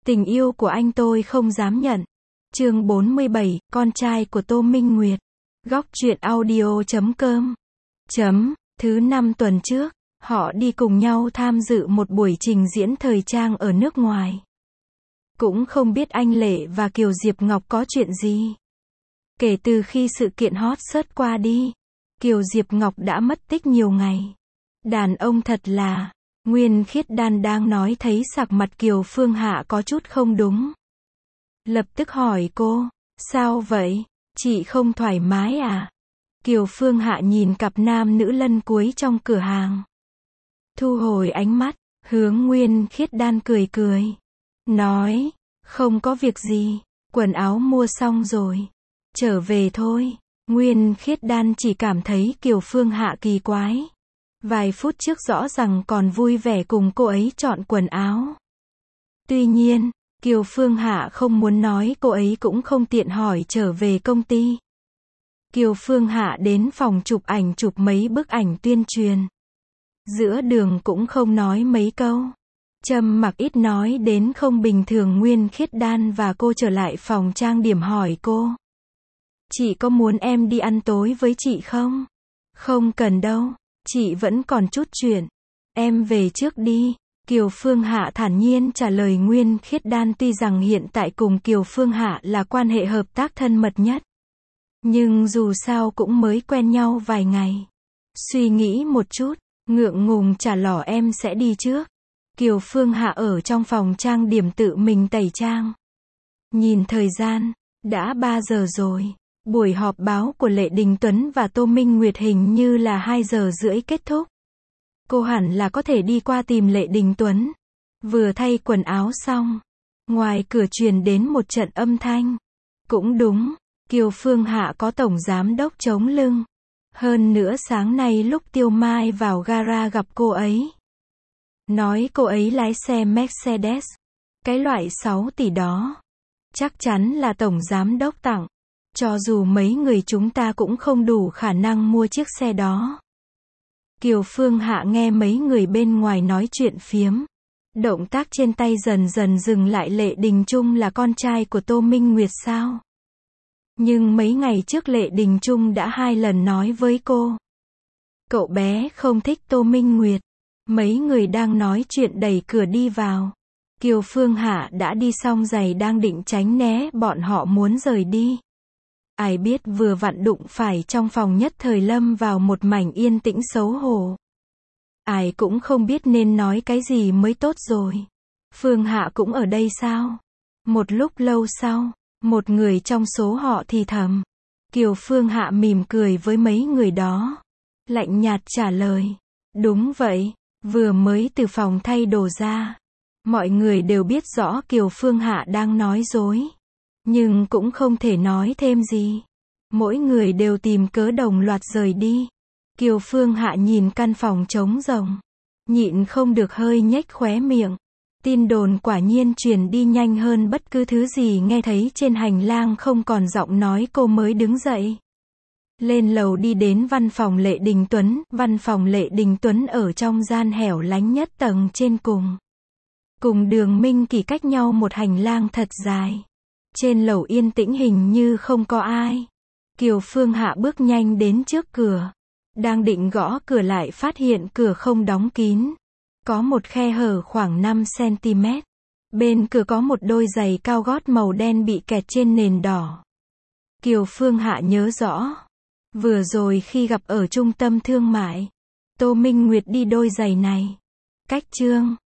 Tình yêu của anh tôi không dám nhận. Chương 47, con trai của Tô Minh Nguyệt. Góc truyện audio.com. Thứ 5 tuần trước, họ đi cùng nhau tham dự một buổi trình diễn thời trang ở nước ngoài. Cũng không biết anh Lệ và Kiều Diệp Ngọc có chuyện gì. Kể từ khi sự kiện hot search qua đi, Kiều Diệp Ngọc đã mất tích nhiều ngày. Đàn ông thật là, Nguyên Khiết Đan đang nói thấy sắc mặt Kiều Phương Hạ có chút không đúng. Lập tức hỏi cô, sao vậy, chị không thoải mái à? Kiều Phương Hạ nhìn cặp nam nữ lân cuối trong cửa hàng. Thu hồi ánh mắt, hướng Nguyên Khiết Đan cười cười. Nói, không có việc gì, quần áo mua xong rồi. Trở về thôi. Nguyên Khiết Đan chỉ cảm thấy Kiều Phương Hạ kỳ quái. Vài phút trước rõ ràng còn vui vẻ cùng cô ấy chọn quần áo. Tuy nhiên, Kiều Phương Hạ không muốn nói, cô ấy cũng không tiện hỏi trở về công ty. Kiều Phương Hạ đến phòng chụp ảnh chụp mấy bức ảnh tuyên truyền. Giữa đường cũng không nói mấy câu. Trầm mặc ít nói đến không bình thường. Nguyên Khiết Đan và cô trở lại phòng trang điểm hỏi cô. Chị có muốn em đi ăn tối với chị không? Không cần đâu, chị vẫn còn chút chuyện. Em về trước đi. Kiều Phương Hạ thản nhiên trả lời. Nguyên Khiết Đan tuy rằng hiện tại cùng Kiều Phương Hạ là quan hệ hợp tác thân mật nhất. Nhưng dù sao cũng mới quen nhau vài ngày. Suy nghĩ một chút, ngượng ngùng trả lỏ em sẽ đi trước. Kiều Phương Hạ ở trong phòng trang điểm tự mình tẩy trang. Nhìn thời gian, đã 3 giờ rồi. Buổi họp báo của Lệ Đình Tuấn và Tô Minh Nguyệt hình như là 2 giờ rưỡi kết thúc. Cô hẳn là có thể đi qua tìm Lệ Đình Tuấn. Vừa thay quần áo xong, ngoài cửa truyền đến một trận âm thanh. Cũng đúng, Kiều Phương Hạ có tổng giám đốc chống lưng. Hơn nữa sáng nay lúc Tiêu Mai vào gara gặp cô ấy. Nói cô ấy lái xe Mercedes. Cái loại 6 tỷ đó. Chắc chắn là tổng giám đốc tặng. Cho dù mấy người chúng ta cũng không đủ khả năng mua chiếc xe đó. Kiều Phương Hạ nghe mấy người bên ngoài nói chuyện phiếm. Động tác trên tay dần dần dừng lại. Lệ Đình Trung là con trai của Tô Minh Nguyệt sao? Nhưng mấy ngày trước Lệ Đình Trung đã 2 lần nói với cô. Cậu bé không thích Tô Minh Nguyệt. Mấy người đang nói chuyện đẩy cửa đi vào. Kiều Phương Hạ đã đi xong giày đang định tránh né bọn họ muốn rời đi. Ai biết vừa vặn đụng phải trong phòng nhất thời lâm vào một mảnh yên tĩnh xấu hổ. Ai cũng không biết nên nói cái gì mới tốt rồi. Phương Hạ cũng ở đây sao? Một lúc lâu sau, một người trong số họ thì thầm. Kiều Phương Hạ mỉm cười với mấy người đó. Lạnh nhạt trả lời. Đúng vậy, vừa mới từ phòng thay đồ ra. Mọi người đều biết rõ Kiều Phương Hạ đang nói dối. Nhưng cũng không thể nói thêm gì. Mỗi người đều tìm cớ đồng loạt rời đi. Kiều Phương Hạ nhìn căn phòng trống rỗng. Nhịn không được hơi nhếch khóe miệng. Tin đồn quả nhiên truyền đi nhanh hơn bất cứ thứ gì. Nghe thấy trên hành lang không còn giọng nói cô mới đứng dậy. Lên lầu đi đến văn phòng Lệ Đình Tuấn. Văn phòng Lệ Đình Tuấn ở trong gian hẻo lánh nhất tầng trên cùng. Cùng đường Minh Kỳ cách nhau một hành lang thật dài. Trên lầu yên tĩnh hình như không có ai. Kiều Phương Hạ bước nhanh đến trước cửa. Đang định gõ cửa lại phát hiện cửa không đóng kín. Có một khe hở khoảng 5 cm. Bên cửa có một đôi giày cao gót màu đen bị kẹt trên nền đỏ. Kiều Phương Hạ nhớ rõ. Vừa rồi khi gặp ở trung tâm thương mại, Tô Minh Nguyệt đi đôi giày này. Cách chương